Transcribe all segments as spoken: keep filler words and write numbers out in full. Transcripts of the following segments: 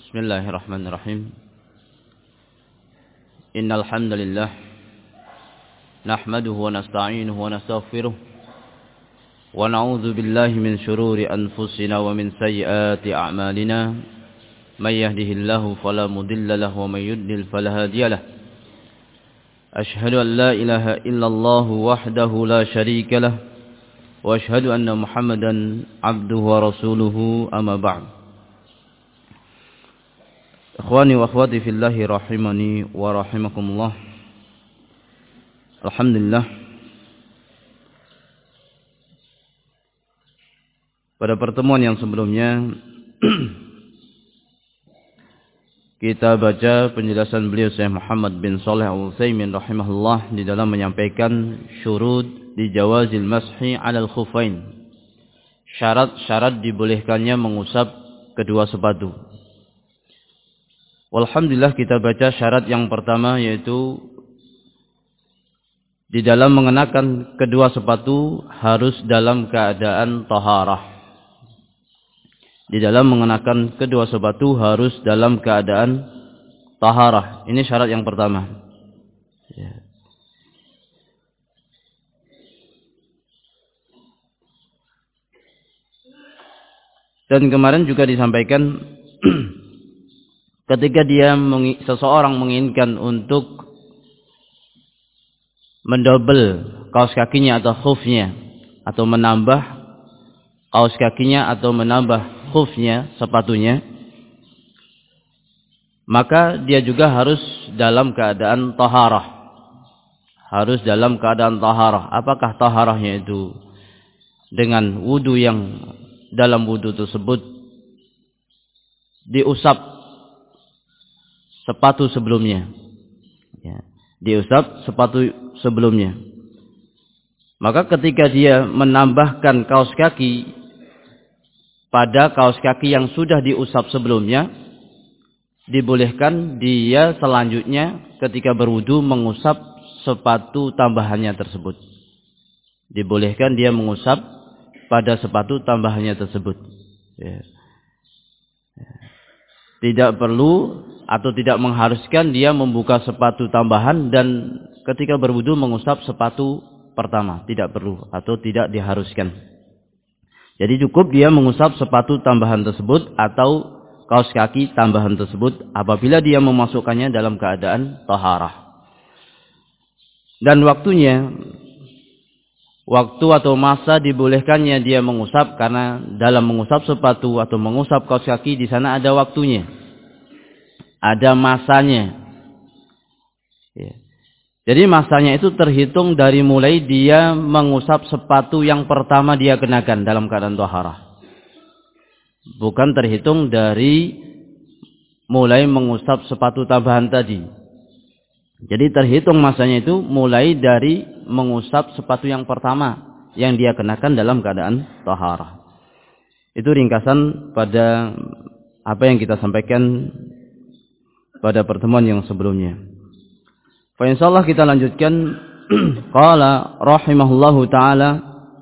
Bismillahirrahmanirrahim. Innal hamdalillah nahmaduhu wa nasta'inuhu wa nastaghfiruh wa na'udzu billahi min shururi anfusina wa min sayyiati a'malina. May yahdihillahu fala mudilla lahu wa may yudlil fala hadiya lahu. Ashhadu an la ilaha illallah wahdahu la syarika lahu wa ashhadu anna Muhammadan 'abduhu wa rasuluhu, amma ba'd. Ikhwani wa akhwati fillahi rahimani wa rahimakumullah. Alhamdulillah, pada pertemuan yang sebelumnya kita baca penjelasan beliau Syekh Muhammad bin Shalih Al-Utsaimin rahimahullah di dalam menyampaikan syurut di jawazil mashi 'alal khuffain, syarat-syarat dibolehkannya mengusap kedua sepatu. Walhamdulillah, kita baca syarat yang pertama, yaitu di dalam mengenakan kedua sepatu harus dalam keadaan taharah. Di dalam mengenakan kedua sepatu harus dalam keadaan taharah. Ini syarat yang pertama. Ya. Dan kemarin juga disampaikan ketika dia seseorang menginginkan untuk mendobel kaos kakinya atau khufnya, atau menambah kaos kakinya atau menambah khufnya, sepatunya, maka dia juga harus dalam keadaan taharah. Harus dalam keadaan taharah. Apakah taharahnya itu dengan wudu yang dalam wudu tersebut diusap sepatu sebelumnya, ya, diusap sepatu sebelumnya. Maka ketika dia menambahkan kaos kaki pada kaos kaki yang sudah diusap sebelumnya, dibolehkan dia selanjutnya ketika berwudu mengusap sepatu tambahannya tersebut. Dibolehkan dia mengusap pada sepatu tambahannya tersebut. Ya. Ya. Tidak perlu atau tidak mengharuskan dia membuka sepatu tambahan dan ketika berwudu mengusap sepatu pertama. Tidak perlu atau tidak diharuskan. Jadi cukup dia mengusap sepatu tambahan tersebut atau kaos kaki tambahan tersebut apabila dia memasukkannya dalam keadaan taharah. Dan waktunya, waktu atau masa dibolehkannya dia mengusap, karena dalam mengusap sepatu atau mengusap kaos kaki di sana ada waktunya. Ada masanya. Ya. Jadi masanya itu terhitung dari mulai dia mengusap sepatu yang pertama dia kenakan dalam keadaan taharah. Bukan terhitung dari mulai mengusap sepatu tambahan tadi. Jadi terhitung masanya itu mulai dari mengusap sepatu yang pertama yang dia kenakan dalam keadaan taharah. Itu ringkasan pada apa yang kita sampaikan pada pertemuan yang sebelumnya. Fa insyaallah kita lanjutkan. Qala rahimahullahu taala,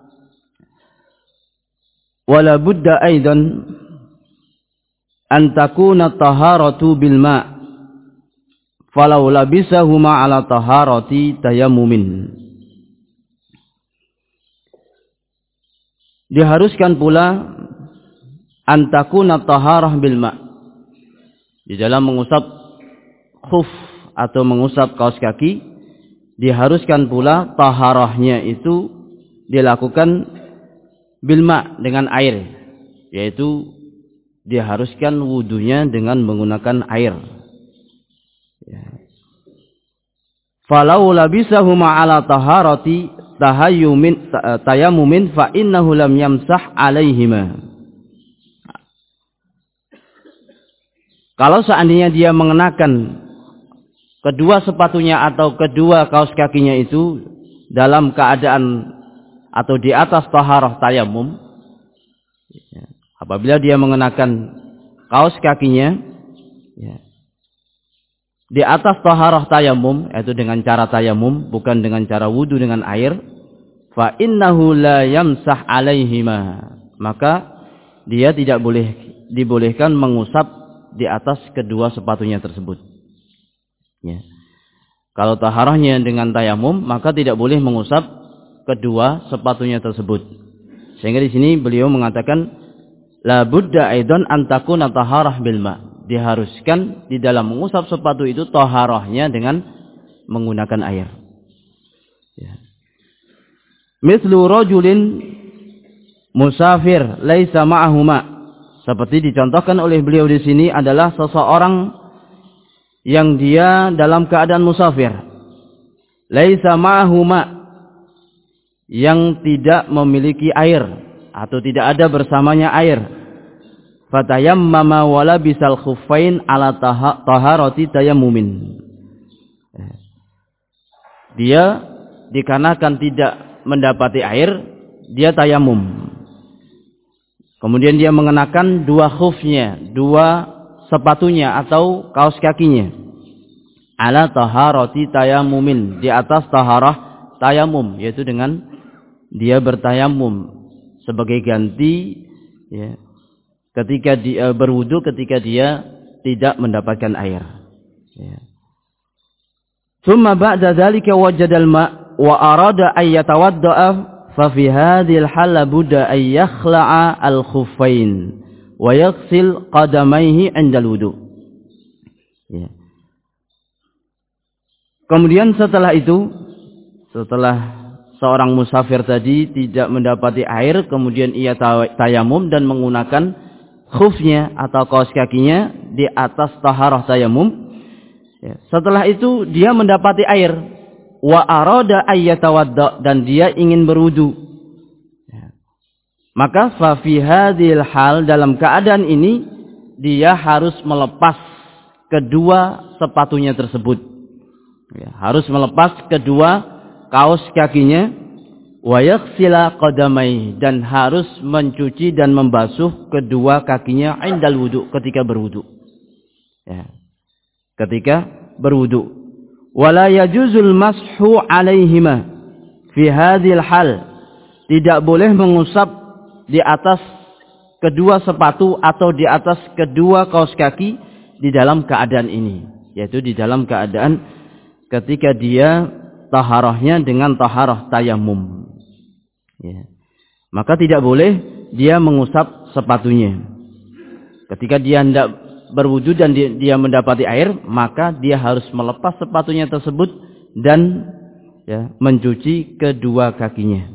wala budda aidan an takuna taharatu bil ma' falau labisahuma ala taharati tayammumin. Diharuskan pula an takuna taharah bil ma', di dalam mengusap khuf atau mengusap kaos kaki, diharuskan pula taharahnya itu dilakukan bilma, dengan air, yaitu diharuskan wudunya dengan menggunakan air. Ya. Falau labisahuma ala taharati tahayyumin tayammumin fa innahu lam yamsah alaihima. Kalau seandainya dia mengenakan kedua sepatunya atau kedua kaos kakinya itu dalam keadaan atau di atas taharah tayamum, apabila dia mengenakan kaos kakinya ya, di atas taharah tayamum, yaitu dengan cara tayamum, bukan dengan cara wudu dengan air, fa innahu la yamsah alaihima, maka dia tidak boleh dibolehkan mengusap di atas kedua sepatunya tersebut. Ya. Kalau taharahnya dengan tayamum, maka tidak boleh mengusap kedua sepatunya tersebut. Sehingga di sini beliau mengatakan la budda aidan an takuna taharah bil ma. Diharuskan di dalam mengusap sepatu itu taharahnya dengan menggunakan air. Ya. Mithlu rajulin musafir laisa ma'ahu ma. Seperti dicontohkan oleh beliau di sini adalah seseorang yang dia dalam keadaan musafir. Laisa ma'ahu ma, yang tidak memiliki air atau tidak ada bersamanya air. Fatayammama wala bisal khuffain ala taharati tayammumin. Dia dikarenakan tidak mendapati air, dia tayamum. Kemudian dia mengenakan dua khufnya, dua sepatunya atau kaos kakinya. Ala taharati tayammumin, di atas taharah tayamum, yaitu dengan dia bertayamum sebagai ganti ya, ketika dia berwudu ketika dia tidak mendapatkan air. Ya. Thumma ba'da dzalika wajada al-ma' wa arada an yatawadda'a fa fi hadhihi al-hal budda an yakhla'a al-khuffain wa yaghsil qadamayhi 'inda al-wudu. Ya. Kemudian setelah itu, setelah seorang musafir tadi tidak mendapati air, kemudian ia tayamum dan menggunakan khufnya atau kaos kakinya di atas taharah tayamum. Ya. Setelah itu dia mendapati air, wa arada ayyatawadda, dan dia ingin berwudu. Ya. Maka fa fi hadhil hal, dalam keadaan ini dia harus melepas kedua sepatunya tersebut. Ya, harus melepas kedua kaos kakinya, wa yaghsila qadamai, dan harus mencuci dan membasuh kedua kakinya indal wudu, ketika berwudu. Ya. Ketika berwudu. Wala yajuzul mashu alaihima fi hadhil hal. Tidak boleh mengusap di atas kedua sepatu atau di atas kedua kaos kaki di dalam keadaan ini, yaitu di dalam keadaan ketika dia taharahnya dengan taharah tayamum. Ya. Maka tidak boleh dia mengusap sepatunya. Ketika dia hendak berwudu dan dia, dia mendapati air, maka dia harus melepas sepatunya tersebut dan ya, mencuci kedua kakinya.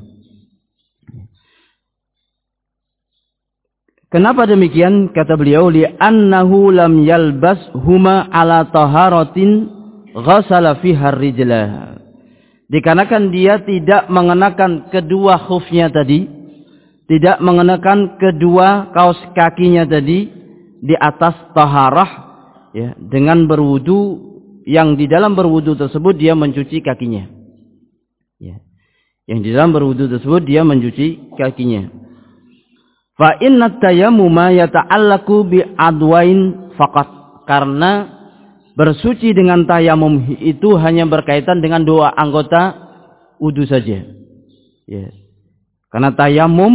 Kenapa demikian? Kata beliau, li'annahu lam yalbas huma ala taharatin ghasala fiha rijlah. Dikarenakan dia tidak mengenakan kedua khufnya tadi, tidak mengenakan kedua kaos kakinya tadi di atas taharah, ya, dengan berwudu, yang di dalam berwudu tersebut dia mencuci kakinya. Ya. Yang di dalam berwudu tersebut dia mencuci kakinya. Fa inna tayammuma yata'allaku bi adwain faqat. Karena bersuci dengan tayamum itu hanya berkaitan dengan dua anggota wudu saja. Ya. Karena tayamum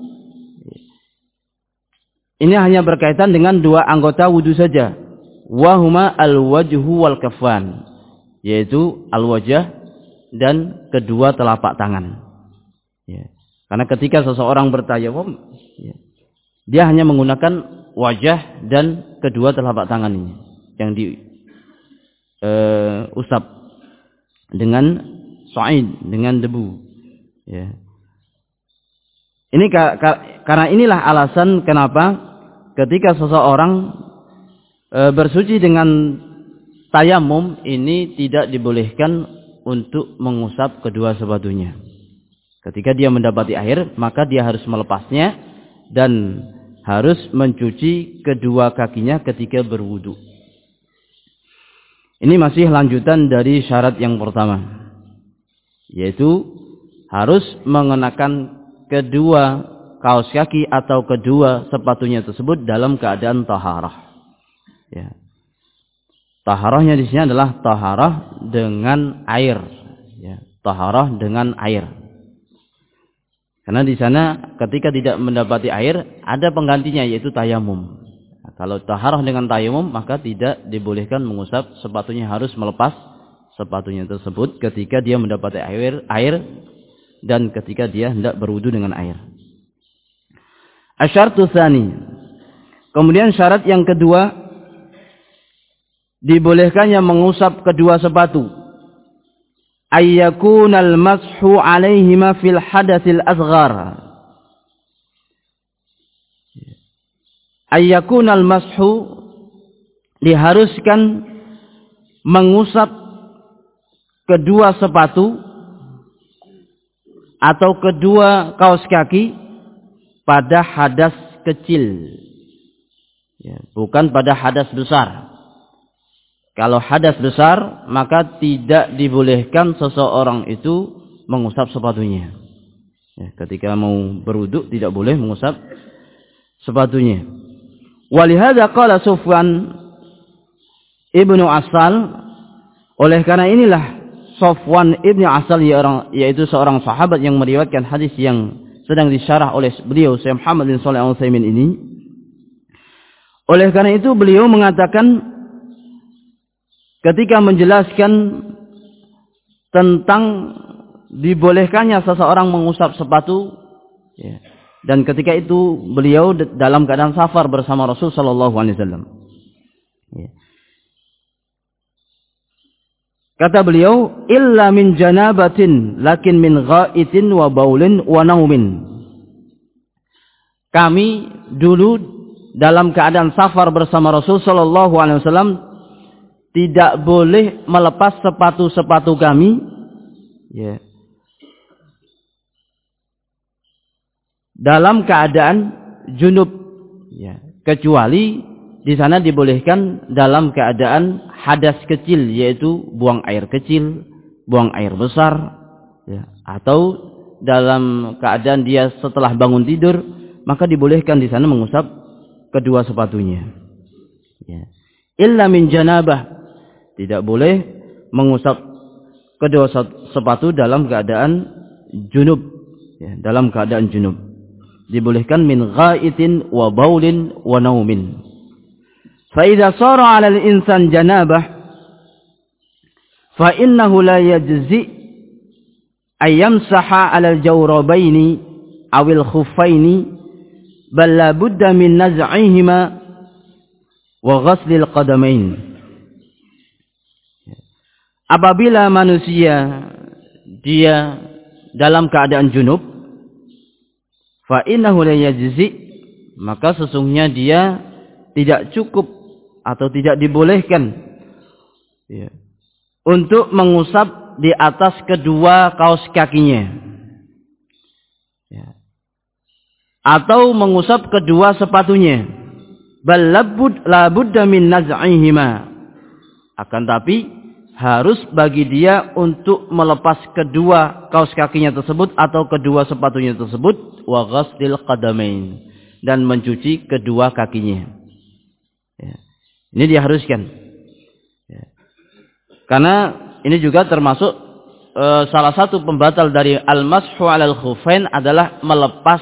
ini hanya berkaitan dengan dua anggota wudu saja. Wahuma al-wajhu wal kafan, yaitu al-wajah dan kedua telapak tangan. Ya. Karena ketika seseorang bertayamum, ya, dia hanya menggunakan wajah dan kedua telapak tangan ini yang di Uh, usap dengan sa'id, dengan debu. Ya. Ini ka ka karena inilah alasan kenapa ketika seseorang uh, bersuci dengan tayamum ini tidak dibolehkan untuk mengusap kedua sepatunya. Ketika dia mendapati air, maka dia harus melepasnya dan harus mencuci kedua kakinya ketika berwudu. Ini masih lanjutan dari syarat yang pertama, yaitu harus mengenakan kedua kaos kaki atau kedua sepatunya tersebut dalam keadaan taharah. Ya. Taharahnya di sini adalah taharah dengan air, ya. Taharah dengan air. Karena di sana ketika tidak mendapati air, ada penggantinya yaitu tayamum. kalau taharah dengan tayamum maka tidak dibolehkan mengusap sepatunya, harus melepas sepatunya tersebut ketika dia mendapati air air dan ketika dia hendak berwudu dengan air. Asyartu tsani. Kemudian syarat yang kedua, dibolehkannya mengusap kedua sepatu. Ayyakunal mashu alaihima fil hadatsil asghar. Ayyakunal mashu, diharuskan mengusap kedua sepatu atau kedua kaos kaki pada hadas kecil, ya, bukan pada hadas besar. Kalau hadas besar maka tidak dibolehkan seseorang itu mengusap sepatunya, ya, ketika mau berwudu tidak boleh mengusap sepatunya. Walihada qala Sufyan ibnu Asal, oleh karena inilah Sufyan ibnu Asal yaitu seorang sahabat yang meriwayatkan hadis yang sedang disyarah oleh beliau Syekh Muhammad bin Shalih Al-Utsaimin ini. Oleh karena itu beliau mengatakan ketika menjelaskan tentang dibolehkannya seseorang mengusap sepatu, ya, dan ketika itu beliau dalam keadaan safar bersama Rasul sallallahu alaihi wasallam. Ya. Kata beliau, illa min janabatin lakin min ghaitin wa baulin wa naumin. Kami dulu dalam keadaan safar bersama Rasul sallallahu alaihi wasallam tidak boleh melepas sepatu-sepatu kami, ya, dalam keadaan junub, ya, kecuali di sana dibolehkan dalam keadaan hadas kecil, yaitu buang air kecil, buang air besar, ya, atau dalam keadaan dia setelah bangun tidur, maka dibolehkan di sana mengusap kedua sepatunya. Ya. Illa min janabah, tidak boleh mengusap kedua sepatu dalam keadaan junub, ya, dalam keadaan junub. Dibolehkan min ghaitin wa baulin wa naumin. فإذا صار على الإنسان جنابة فإنه لا يجزئ أن يمسح على الجوربين أو الخفين بل لا بد من نزعهما وغسل القدمين. Apabila manusia dia dalam keadaan junub, fa innahu la yajzi, maka sesungguhnya dia tidak cukup atau tidak dibolehkan, ya, untuk mengusap di atas kedua kaos kakinya, ya, atau mengusap kedua sepatunya. Bal labudda min naz'ihima, akan tapi harus bagi dia untuk melepas kedua kaos kakinya tersebut atau kedua sepatunya tersebut, wa ghaslil qadamain, dan mencuci kedua kakinya. Ya. Ini diharuskan, ya. Karena ini juga termasuk e, salah satu pembatal dari al-mashu 'alal khuffain adalah melepas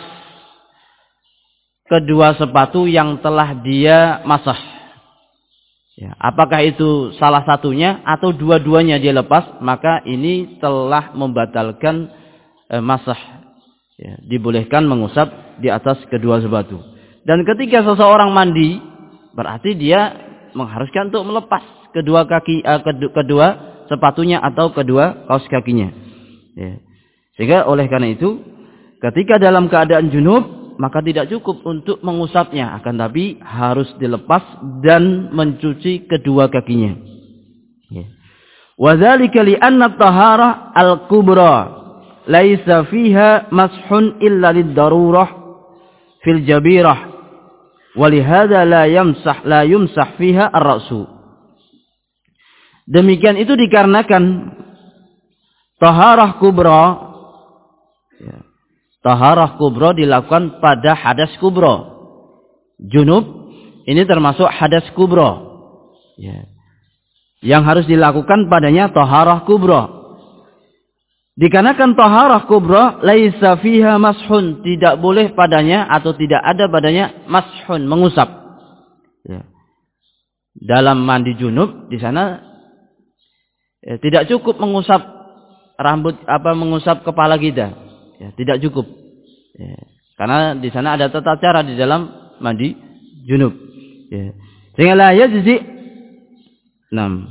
kedua sepatu yang telah dia masah. Ya. Apakah itu salah satunya atau dua-duanya dia lepas, maka ini telah membatalkan e, masah. Ya. Dibolehkan mengusap di atas kedua sepatu. Dan ketika seseorang mandi, berarti dia mengharuskan untuk melepas kedua kaki, uh, kedua, kedua sepatunya atau kedua kaos kakinya. Ya. Sehingga oleh karena itu, ketika dalam keadaan junub, maka tidak cukup untuk mengusapnya, akan tapi harus dilepas dan mencuci kedua kakinya. Ya. Wa dzalika li anna at-taharah al-kubra laisa fiha mashun illa lid-darurah fil jabirah. Walihada la yamsah la yumsah fiha ar-ra'su. Demikian itu dikarenakan taharah kubra, ya, taharah kubra dilakukan pada hadas kubra. Junub ini termasuk hadas kubra, ya, yang harus dilakukan padanya taharah kubra. Dikarenakan taharah kubra laisa fiha mashun, tidak boleh padanya atau tidak ada padanya mashun, mengusap. Ya. Dalam mandi junub di sana ya, tidak cukup mengusap rambut apa mengusap kepala kita. Ya, tidak cukup. Ya. Karena di sana ada tata cara di dalam mandi junub. Ya. Sehingga la yajzi enam.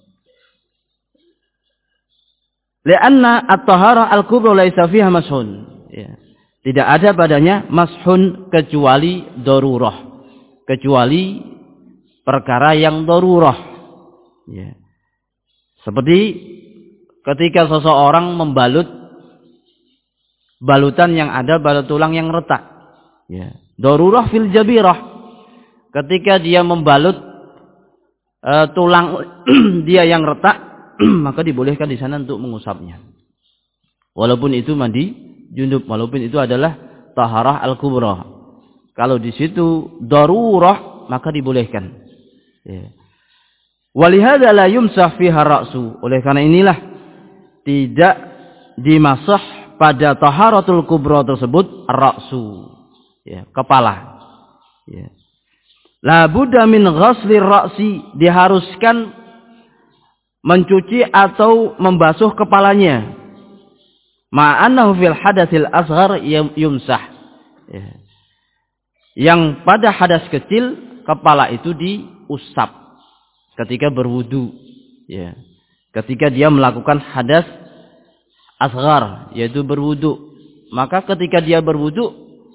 Lianna at-tahara al-kubra laisa fiha mashun. Ya. Tidak ada padanya mashun kecuali darurah. Kecuali perkara yang darurah. Ya. Seperti ketika seseorang membalut balutan yang ada pada tulang yang retak. Ya. Darurah fil jabirah. Ketika dia membalut uh, tulang dia yang retak, maka dibolehkan di sana untuk mengusapnya. Walaupun itu mandi junub, walaupun itu adalah taharah al-kubra. Kalau di situ darurah, maka dibolehkan. Ya. Walihada la yumsah fiha ra'su. Oleh karena inilah tidak dimasah pada taharatul kubra tersebut ra'su. Ya, kepala. Ya. La budda min ghasli ra'si, diharuskan mencuci atau membasuh kepalanya. Ma'annahu fil hadatsil asghar yumsah. Ya. Yang pada hadas kecil kepala itu diusap ketika berwudu. Ya. Ketika dia melakukan hadas asghar yaitu berwudu, maka ketika dia berwudu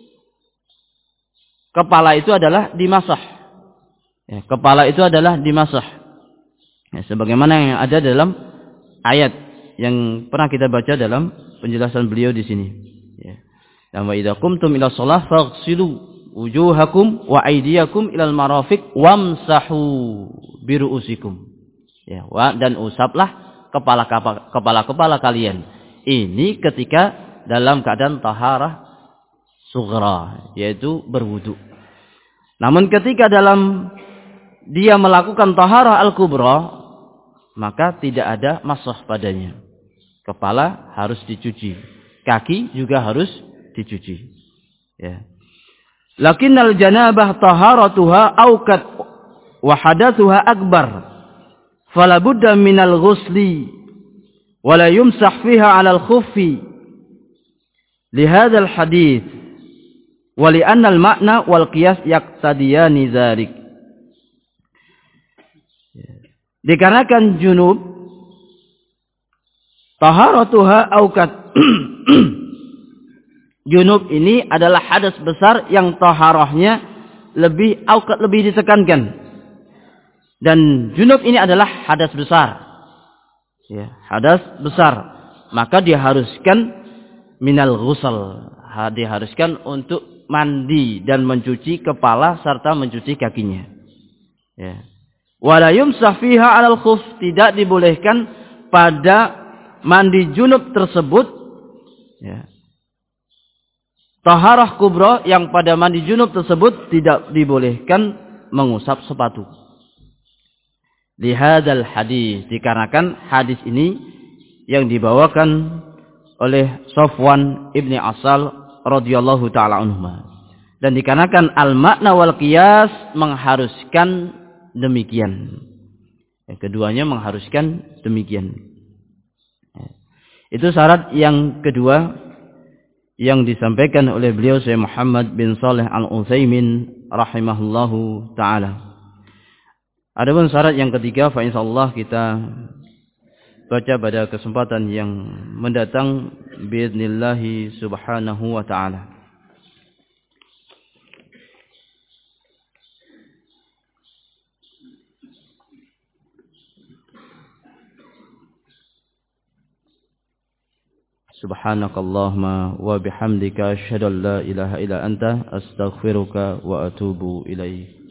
kepala itu adalah dimasah. Ya, kepala itu adalah dimasah. Ya, sebagaimana yang ada dalam ayat yang pernah kita baca dalam penjelasan beliau di sini. Ya. Dan wa idza qumtum ila shalah faghsilu wujuhakum wa aydiyakum ilal marafiq wamsahu biruusikum. Ya, wa, dan usaplah kepala kepala kepala kalian. Ini ketika dalam keadaan taharah sughra, yaitu berwudu. Namun ketika dalam dia melakukan taharah al-kubra, maka tidak ada masah padanya. Kepala harus dicuci, kaki juga harus dicuci. Ya. Lakinnal janabah taharatuha awqat wa hadatsuha akbar. Fala budda minal ghusli wa la yumsah fiha 'ala al-khuffi. Li hadzal hadits wa li anna al-ma'na wal qiyas yaqtadiyani dzalik. Dikarenakan junub taharatuha aukat. Junub ini adalah hadas besar yang taharahnya lebih aukat, lebih ditekankan. Dan junub ini adalah hadas besar. Ya, hadas besar. Maka diharuskan minal ghusl. Diharuskan untuk mandi dan mencuci kepala serta mencuci kakinya. Ya. Wala yumsah fiha 'alal khuf, tidak dibolehkan pada mandi junub tersebut. Ya. Taharah kubra yang pada mandi junub tersebut tidak dibolehkan mengusap sepatu. Lihadzal hadis, dikarenakan hadis ini yang dibawakan oleh Safwan ibni Asal radhiyallahu taala anhu. Dan dikarenakan al-makna wal qiyas mengharuskan demikian. Yang keduanya mengharuskan demikian. Itu syarat yang kedua yang disampaikan oleh beliau Syekh Muhammad bin Shalih Al-Utsaimin rahimahullahu taala. Adapun syarat yang ketiga, fa insyaallah kita baca pada kesempatan yang mendatang biidznillah subhanahu wa taala. Subhanakallahumma wa bihamdika asyhadu an la ilaha illa anta astaghfiruka wa atubu ilaik.